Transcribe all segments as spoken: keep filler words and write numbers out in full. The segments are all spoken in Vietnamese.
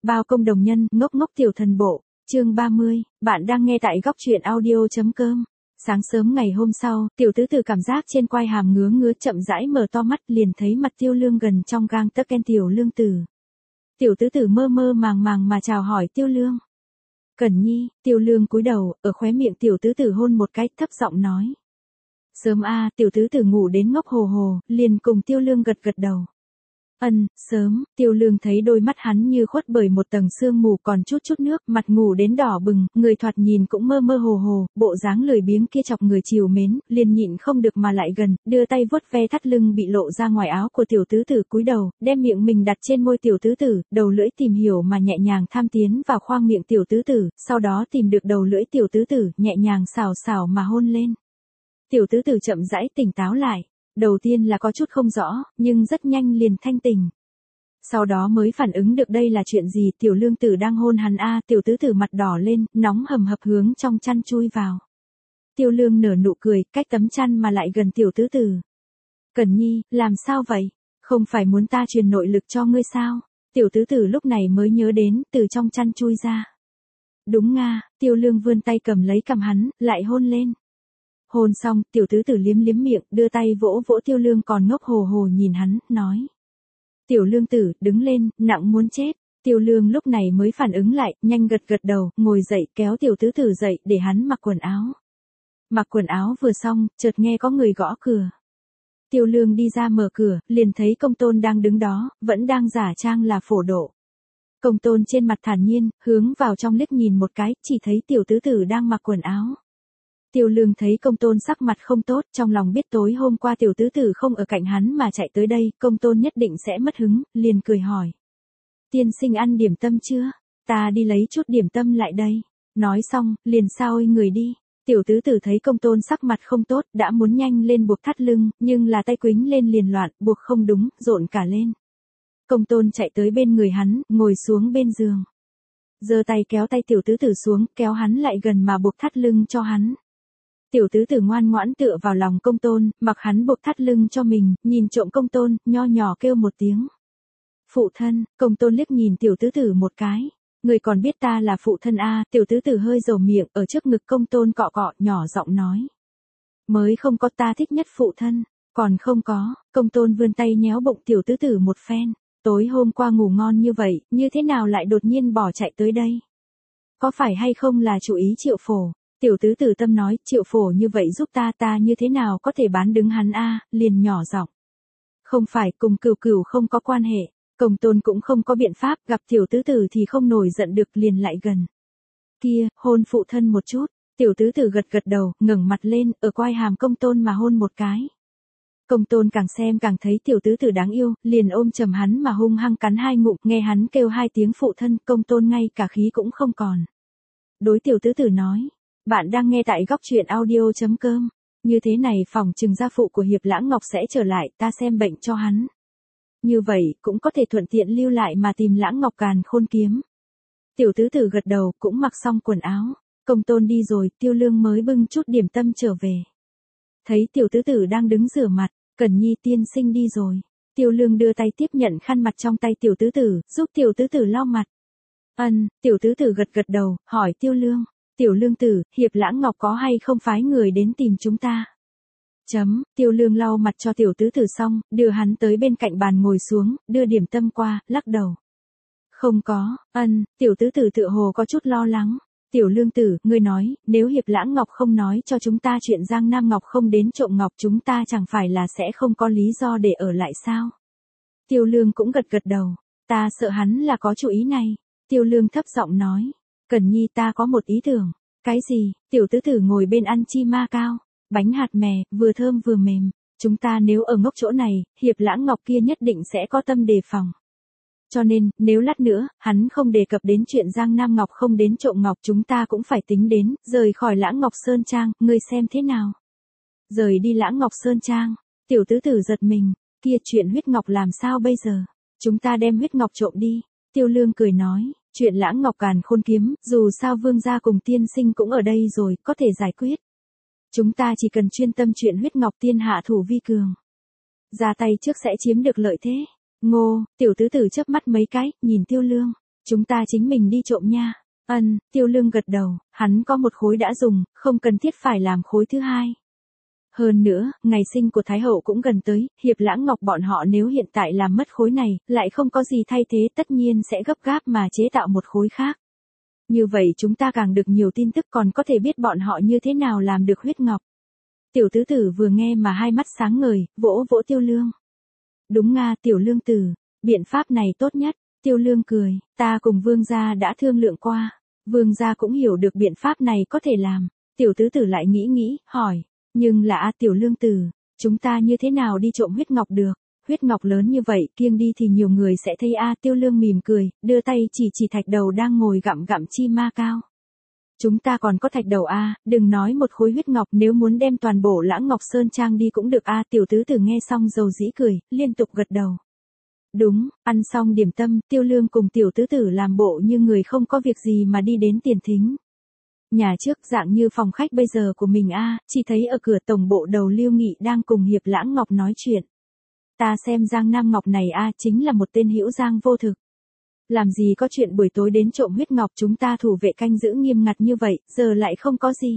Bao công đồng nhân, ngốc ngốc tiểu thần bộ, chương ba mươi, bạn đang nghe tại góc truyện audio.com. Sáng sớm ngày hôm sau, tiểu tứ tử cảm giác trên quai hàm ngứa ngứa chậm rãi mở to mắt liền thấy mặt Tiêu Lương gần trong gang tấc ken tiểu lương tử. Tiểu tứ tử mơ mơ màng màng mà chào hỏi Tiêu Lương. Cẩn Nhi, Tiêu Lương cúi đầu, ở khóe miệng tiểu tứ tử hôn một cái, thấp giọng nói. Sớm a, tiểu tứ tử ngủ đến ngốc hồ hồ, liền cùng Tiêu Lương gật gật đầu. Ân, sớm, Tiêu Lương thấy đôi mắt hắn như khuất bởi một tầng sương mù còn chút chút nước, mặt ngủ đến đỏ bừng, người thoạt nhìn cũng mơ mơ hồ hồ, bộ dáng lười biếng kia chọc người chiều mến, liền nhịn không được mà lại gần, đưa tay vuốt ve thắt lưng bị lộ ra ngoài áo của tiểu tứ tử cúi đầu, đem miệng mình đặt trên môi tiểu tứ tử, đầu lưỡi tìm hiểu mà nhẹ nhàng tham tiến vào khoang miệng tiểu tứ tử, sau đó tìm được đầu lưỡi tiểu tứ tử, nhẹ nhàng xào xào mà hôn lên. Tiểu tứ tử chậm rãi tỉnh táo lại. Đầu tiên là có chút không rõ, nhưng rất nhanh liền thanh tỉnh. Sau đó mới phản ứng được đây là chuyện gì, tiểu lương tử đang hôn hắn a, tiểu tứ tử mặt đỏ lên, nóng hầm hập hướng trong chăn chui vào. Tiêu Lương nở nụ cười, cách tấm chăn mà lại gần tiểu tứ tử. Cẩn Nhi, làm sao vậy? Không phải muốn ta truyền nội lực cho ngươi sao? Tiểu tứ tử lúc này mới nhớ đến, từ trong chăn chui ra. Đúng nga, Tiêu Lương vươn tay cầm lấy cằm hắn, lại hôn lên. Hôn xong, tiểu tứ tử liếm liếm miệng, đưa tay vỗ vỗ Tiêu Lương còn ngốc hồ hồ nhìn hắn, nói. Tiểu Lương tử, đứng lên, nặng muốn chết. Tiêu Lương lúc này mới phản ứng lại, nhanh gật gật đầu, ngồi dậy, kéo tiểu tứ tử dậy, để hắn mặc quần áo. Mặc quần áo vừa xong, chợt nghe có người gõ cửa. Tiêu Lương đi ra mở cửa, liền thấy Công Tôn đang đứng đó, vẫn đang giả trang là phổ độ. Công Tôn trên mặt thản nhiên, hướng vào trong liếc nhìn một cái, chỉ thấy tiểu tứ tử đang mặc quần áo. Tiêu Lương thấy Công Tôn sắc mặt không tốt, trong lòng biết tối hôm qua tiểu tứ tử không ở cạnh hắn mà chạy tới đây, Công Tôn nhất định sẽ mất hứng, liền cười hỏi. Tiên sinh ăn điểm tâm chưa? Ta đi lấy chút điểm tâm lại đây. Nói xong, liền sao ôi người đi. Tiểu tứ tử thấy Công Tôn sắc mặt không tốt, đã muốn nhanh lên buộc thắt lưng, nhưng là tay quính lên liền loạn, buộc không đúng, rộn cả lên. Công Tôn chạy tới bên người hắn, ngồi xuống bên giường. Giơ tay kéo tay tiểu tứ tử xuống, kéo hắn lại gần mà buộc thắt lưng cho hắn. Tiểu tứ tử ngoan ngoãn tựa vào lòng Công Tôn, mặc hắn buộc thắt lưng cho mình, nhìn trộm Công Tôn, nho nhỏ kêu một tiếng. Phụ thân, Công Tôn liếc nhìn tiểu tứ tử một cái. Người còn biết ta là phụ thân a, tiểu tứ tử hơi dầu miệng, ở trước ngực Công Tôn cọ cọ, nhỏ giọng nói. Mới không có, ta thích nhất phụ thân, còn không có, Công Tôn vươn tay nhéo bụng tiểu tứ tử một phen. Tối hôm qua ngủ ngon như vậy, như thế nào lại đột nhiên bỏ chạy tới đây? Có phải hay không là chủ ý Triệu Phổ? Tiểu tứ tử tâm nói, Triệu Phổ như vậy giúp ta ta như thế nào có thể bán đứng hắn a, liền nhỏ giọng. Không phải, cùng Cửu Cửu không có quan hệ, Công Tôn cũng không có biện pháp, gặp tiểu tứ tử thì không nổi giận được liền lại gần. Kia, hôn phụ thân một chút, tiểu tứ tử gật gật đầu, ngẩng mặt lên, ở quai hàm Công Tôn mà hôn một cái. Công Tôn càng xem càng thấy tiểu tứ tử đáng yêu, liền ôm chầm hắn mà hung hăng cắn hai ngụm, nghe hắn kêu hai tiếng phụ thân, Công Tôn ngay cả khí cũng không còn. Đối tiểu tứ tử nói. Bạn đang nghe tại góc truyện audio.com. Như thế này phòng trừng gia phụ của Hiệp Lãng Ngọc sẽ trở lại, ta xem bệnh cho hắn. Như vậy, cũng có thể thuận tiện lưu lại mà tìm Lãng Ngọc Càn Khôn kiếm. Tiểu tứ tử gật đầu, cũng mặc xong quần áo. Công Tôn đi rồi, Tiêu Lương mới bưng chút điểm tâm trở về. Thấy tiểu tứ tử đang đứng rửa mặt, Cẩn Nhi tiên sinh đi rồi. Tiêu Lương đưa tay tiếp nhận khăn mặt trong tay tiểu tứ tử, giúp tiểu tứ tử lau mặt. Ân, tiểu tứ tử gật gật đầu, hỏi Tiêu Lương. Tiểu Lương tử, Hiệp Lãng Ngọc có hay không phái người đến tìm chúng ta? Chấm, Tiêu Lương lau mặt cho tiểu tứ tử xong, đưa hắn tới bên cạnh bàn ngồi xuống, đưa điểm tâm qua, lắc đầu. Không có, ân, tiểu tứ tử tựa hồ có chút lo lắng. Tiểu Lương tử, ngươi nói, nếu Hiệp Lãng Ngọc không nói cho chúng ta chuyện Giang Nam Ngọc không đến trộm ngọc chúng ta chẳng phải là sẽ không có lý do để ở lại sao? Tiêu Lương cũng gật gật đầu, ta sợ hắn là có chủ ý này. Tiêu Lương thấp giọng nói. Cẩn Nhi ta có một ý tưởng. Cái gì? Tiểu tứ tử ngồi bên ăn chi ma cao. Bánh hạt mè, vừa thơm vừa mềm. Chúng ta nếu ở ngốc chỗ này, Hiệp Lãng Ngọc kia nhất định sẽ có tâm đề phòng. Cho nên, nếu lát nữa, hắn không đề cập đến chuyện Giang Nam Ngọc không đến trộm ngọc chúng ta cũng phải tính đến, rời khỏi Lãng Ngọc Sơn Trang, ngươi xem thế nào? Rời đi Lãng Ngọc Sơn Trang. Tiểu tứ tử giật mình. Kia chuyện huyết ngọc làm sao bây giờ? Chúng ta đem huyết ngọc trộm đi. Tiêu Lương cười nói. Chuyện Lãng Ngọc Càn Khôn kiếm, dù sao vương gia cùng tiên sinh cũng ở đây rồi, có thể giải quyết. Chúng ta chỉ cần chuyên tâm chuyện huyết ngọc tiên hạ thủ vi cường. Ra tay trước sẽ chiếm được lợi thế. Ngô, tiểu tứ tử chớp mắt mấy cái, nhìn Tiêu Lương. Chúng ta chính mình đi trộm nha. Ân, Tiêu Lương gật đầu, hắn có một khối đã dùng, không cần thiết phải làm khối thứ hai. Hơn nữa, ngày sinh của Thái Hậu cũng gần tới, Hiệp Lãng Ngọc bọn họ nếu hiện tại làm mất khối này, lại không có gì thay thế tất nhiên sẽ gấp gáp mà chế tạo một khối khác. Như vậy chúng ta càng được nhiều tin tức còn có thể biết bọn họ như thế nào làm được huyết ngọc. Tiểu tứ tử vừa nghe mà hai mắt sáng ngời, vỗ vỗ Tiêu Lương. Đúng nga Tiểu Lương tử, biện pháp này tốt nhất. Tiêu Lương cười, ta cùng Vương gia đã thương lượng qua. Vương gia cũng hiểu được biện pháp này có thể làm. Tiểu tứ tử lại nghĩ nghĩ, hỏi. Nhưng là a Tiểu Lương tử, chúng ta như thế nào đi trộm huyết ngọc được? Huyết ngọc lớn như vậy, kiêng đi thì nhiều người sẽ thấy a Tiêu Lương mỉm cười, đưa tay chỉ chỉ thạch đầu đang ngồi gặm gặm chi ma cao. Chúng ta còn có thạch đầu a, đừng nói một khối huyết ngọc, nếu muốn đem toàn bộ Lãng Ngọc Sơn Trang đi cũng được a. Tiểu tứ tử nghe xong dầu dĩ cười, liên tục gật đầu. Đúng, ăn xong điểm tâm, Tiêu Lương cùng tiểu tứ tử làm bộ như người không có việc gì mà đi đến tiền thính. Nhà trước dạng như phòng khách bây giờ của mình a, chỉ thấy ở cửa tổng bộ đầu Lưu Nghị đang cùng Hiệp Lãng Ngọc nói chuyện. Ta xem Giang Nam Ngọc này a chính là một tên hữu giang vô thực. Làm gì có chuyện buổi tối đến trộm huyết ngọc, chúng ta thủ vệ canh giữ nghiêm ngặt như vậy, giờ lại không có gì.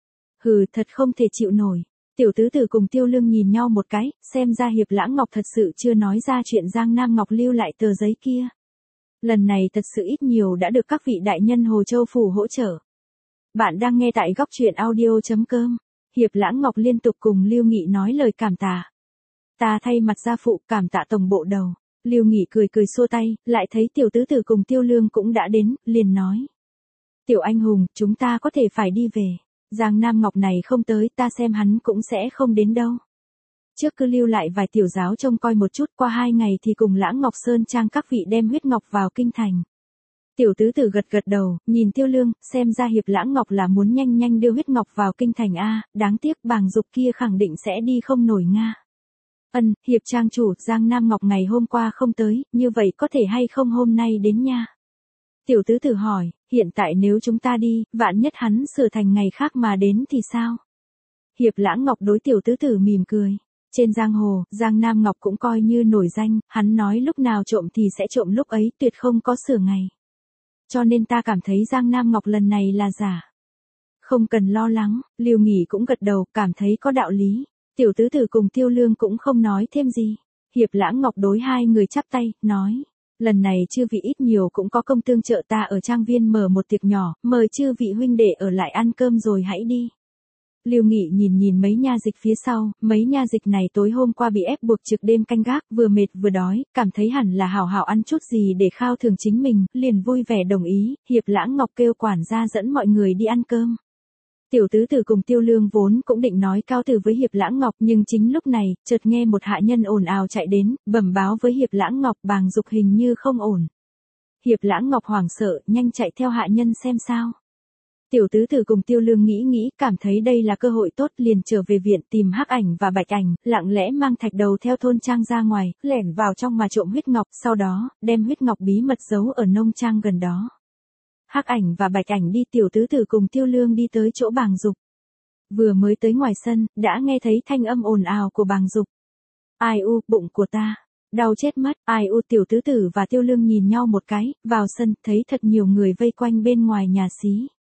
Hừ, thật không thể chịu nổi. Tiểu tứ tử cùng Tiêu Lương nhìn nhau một cái, xem ra Hiệp Lãng Ngọc thật sự chưa nói ra chuyện Giang Nam Ngọc lưu lại tờ giấy kia. Lần này thật sự ít nhiều đã được các vị đại nhân Hồ Châu Phủ hỗ trợ. Bạn đang nghe tại góc truyện audio chấm com. Hiệp Lãng Ngọc liên tục cùng Lưu Nghị nói lời cảm tạ. Ta thay mặt gia phụ cảm tạ tổng bộ đầu. Lưu Nghị cười cười xua tay, lại thấy tiểu tứ tử cùng Tiêu Lương cũng đã đến, liền nói. Tiểu anh hùng, chúng ta có thể phải đi về. Giang Nam Ngọc này không tới, ta xem hắn cũng sẽ không đến đâu. Trước cứ lưu lại vài tiểu giáo trông coi một chút, qua hai ngày thì cùng Lãng Ngọc Sơn Trang các vị đem huyết ngọc vào kinh thành. Tiểu tứ tử gật gật đầu, nhìn Tiêu Lương, xem ra Hiệp Lãng Ngọc là muốn nhanh nhanh đưa huyết ngọc vào kinh thành a, đáng tiếc Bàng Dục kia khẳng định sẽ đi không nổi nga. Ân, Hiệp trang chủ, Giang Nam Ngọc ngày hôm qua không tới, như vậy có thể hay không hôm nay đến nha? Tiểu tứ tử hỏi, hiện tại nếu chúng ta đi, vạn nhất hắn sửa thành ngày khác mà đến thì sao? Hiệp Lãng Ngọc đối tiểu tứ tử mỉm cười. Trên giang hồ, Giang Nam Ngọc cũng coi như nổi danh, hắn nói lúc nào trộm thì sẽ trộm lúc ấy, tuyệt không có sửa ngày. Cho nên ta cảm thấy Giang Nam Ngọc lần này là giả. Không cần lo lắng, Lưu Nghị cũng gật đầu, cảm thấy có đạo lý. Tiểu tứ tử cùng Tiêu Lương cũng không nói thêm gì. Hiệp Lãng Ngọc đối hai người chắp tay, nói. Lần này chư vị ít nhiều cũng có công tương trợ ta ở trang viên mở một tiệc nhỏ, mời chư vị huynh đệ ở lại ăn cơm rồi hãy đi. Lưu Nghị nhìn nhìn mấy nha dịch phía sau, mấy nha dịch này tối hôm qua bị ép buộc trực đêm canh gác, vừa mệt vừa đói, cảm thấy hẳn là hảo hảo ăn chút gì để khao thưởng chính mình, liền vui vẻ đồng ý. Hiệp Lãng Ngọc kêu quản gia dẫn mọi người đi ăn cơm. Tiểu tứ tử cùng Tiêu Lương vốn cũng định nói cao từ với Hiệp Lãng Ngọc, nhưng chính lúc này, chợt nghe một hạ nhân ồn ào chạy đến, bẩm báo với Hiệp Lãng Ngọc Bàng Dục hình như không ổn. Hiệp Lãng Ngọc hoảng sợ, nhanh chạy theo hạ nhân xem sao. Tiểu tứ tử cùng Tiêu Lương nghĩ nghĩ, cảm thấy đây là cơ hội tốt, liền trở về viện tìm Hắc Ảnh và Bạch Ảnh, lặng lẽ mang thạch đầu theo thôn trang ra ngoài, lẻn vào trong mà trộm huyết ngọc, sau đó, đem huyết ngọc bí mật giấu ở nông trang gần đó. Hắc Ảnh và Bạch Ảnh đi, tiểu tứ tử cùng Tiêu Lương đi tới chỗ Bàng Dục. Vừa mới tới ngoài sân, đã nghe thấy thanh âm ồn ào của Bàng Dục. Ai u, bụng của ta, đau chết mất. Ai u, tiểu tứ tử và Tiêu Lương nhìn nhau một cái, vào sân, thấy thật nhiều người vây quanh bên ngoài nhà xí.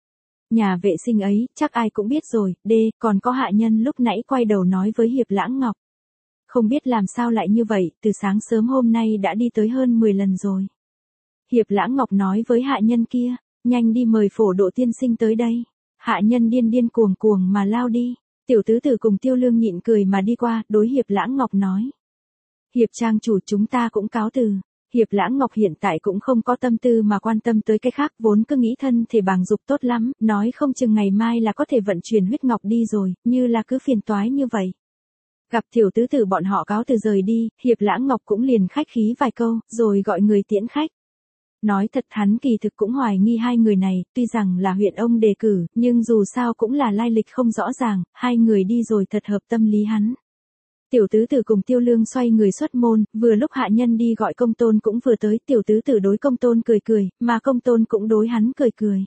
Nhà vệ sinh ấy, chắc ai cũng biết rồi, đê, còn có hạ nhân lúc nãy quay đầu nói với Hiệp Lãng Ngọc. Không biết làm sao lại như vậy, từ sáng sớm hôm nay đã đi tới hơn mười lần rồi. Hiệp Lãng Ngọc nói với hạ nhân kia, nhanh đi mời Phổ Độ tiên sinh tới đây. Hạ nhân điên điên cuồng cuồng mà lao đi. Tiểu tứ tử cùng Tiêu Lương nhịn cười mà đi qua, đối Hiệp Lãng Ngọc nói. Hiệp trang chủ, chúng ta cũng cáo từ. Hiệp Lãng Ngọc hiện tại cũng không có tâm tư mà quan tâm tới cái khác, vốn cứ nghĩ thân thể Bàng Dục tốt lắm, nói không chừng ngày mai là có thể vận chuyển huyết ngọc đi rồi, như là cứ phiền toái như vậy. Gặp tiểu tứ tử bọn họ cáo từ rời đi, Hiệp Lãng Ngọc cũng liền khách khí vài câu, rồi gọi người tiễn khách. Nói thật hắn kỳ thực cũng hoài nghi hai người này, tuy rằng là huyện ông đề cử, nhưng dù sao cũng là lai lịch không rõ ràng, hai người đi rồi thật hợp tâm lý hắn. Tiểu tứ tử cùng Tiêu Lương xoay người xuất môn, vừa lúc hạ nhân đi gọi Công Tôn cũng vừa tới, tiểu tứ tử đối Công Tôn cười cười, mà Công Tôn cũng đối hắn cười cười.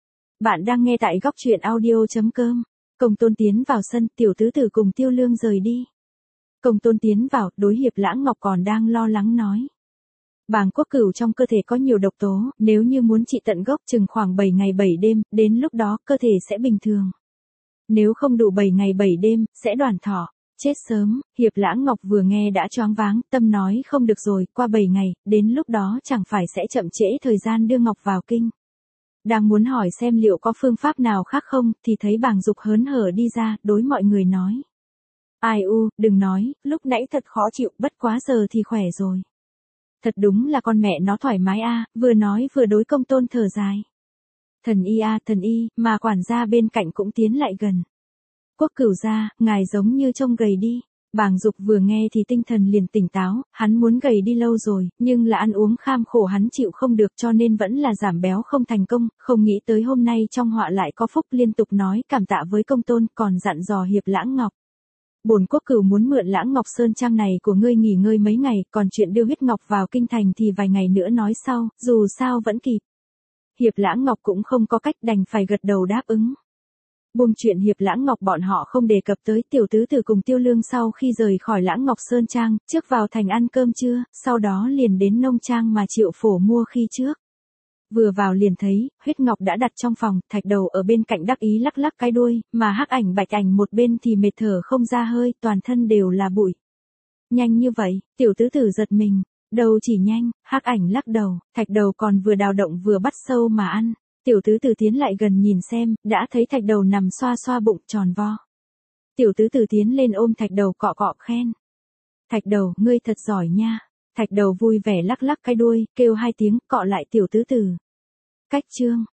Bạn đang nghe tại góc truyện audio chấm com. Công Tôn tiến vào sân, tiểu tứ tử cùng Tiêu Lương rời đi. Công Tôn tiến vào, đối Hiệp Lãng Ngọc còn đang lo lắng nói. Bàng quốc cửu trong cơ thể có nhiều độc tố, nếu như muốn trị tận gốc chừng khoảng bảy ngày bảy đêm, đến lúc đó cơ thể sẽ bình thường. Nếu không đủ bảy ngày bảy đêm, sẽ đoản thọ, chết sớm. Hiệp Lãng Ngọc vừa nghe đã choáng váng, tâm nói không được rồi, qua bảy ngày, đến lúc đó chẳng phải sẽ chậm trễ thời gian đưa Ngọc vào kinh. Đang muốn hỏi xem liệu có phương pháp nào khác không, thì thấy Bàng Dục hớn hở đi ra, đối mọi người nói. Ai u, đừng nói, lúc nãy thật khó chịu, bất quá giờ thì khỏe rồi. Thật đúng là con mẹ nó thoải mái a, vừa nói vừa đối Công Tôn thở dài. Thần y a, thần y, mà quản gia bên cạnh cũng tiến lại gần. Quốc cửu gia, ngài giống như trông gầy đi. Bàng Dục vừa nghe thì tinh thần liền tỉnh táo, hắn muốn gầy đi lâu rồi, nhưng là ăn uống kham khổ hắn chịu không được cho nên vẫn là giảm béo không thành công, không nghĩ tới hôm nay trong họa lại có phúc, liên tục nói cảm tạ với Công Tôn, còn dặn dò Hiệp Lãng Ngọc. Bổn quốc cửu muốn mượn Lãng Ngọc Sơn Trang này của ngươi nghỉ ngơi mấy ngày, còn chuyện đưa huyết ngọc vào kinh thành thì vài ngày nữa nói sau, dù sao vẫn kịp. Hiệp Lãng Ngọc cũng không có cách, đành phải gật đầu đáp ứng. Buông chuyện Hiệp Lãng Ngọc bọn họ không đề cập tới, tiểu tứ tử cùng Tiêu Lương sau khi rời khỏi Lãng Ngọc Sơn Trang, trước vào thành ăn cơm trưa, sau đó liền đến nông trang mà Triệu Phổ mua khi trước. Vừa vào liền thấy, huyết ngọc đã đặt trong phòng, Thạch Đầu ở bên cạnh đắc ý lắc lắc cái đuôi, mà Hắc Ảnh Bạch Ảnh một bên thì mệt thở không ra hơi, toàn thân đều là bụi. Nhanh như vậy, tiểu tứ tử giật mình, đâu chỉ nhanh, Hắc Ảnh lắc đầu, Thạch Đầu còn vừa đào động vừa bắt sâu mà ăn. Tiểu tứ tử tiến lại gần nhìn xem, đã thấy Thạch Đầu nằm xoa xoa bụng tròn vo. Tiểu tứ tử tiến lên ôm Thạch Đầu cọ cọ khen. Thạch Đầu, ngươi thật giỏi nha. Thạch Đầu vui vẻ lắc lắc cái đuôi, kêu hai tiếng, cọ lại tiểu tứ tử. Cách chương.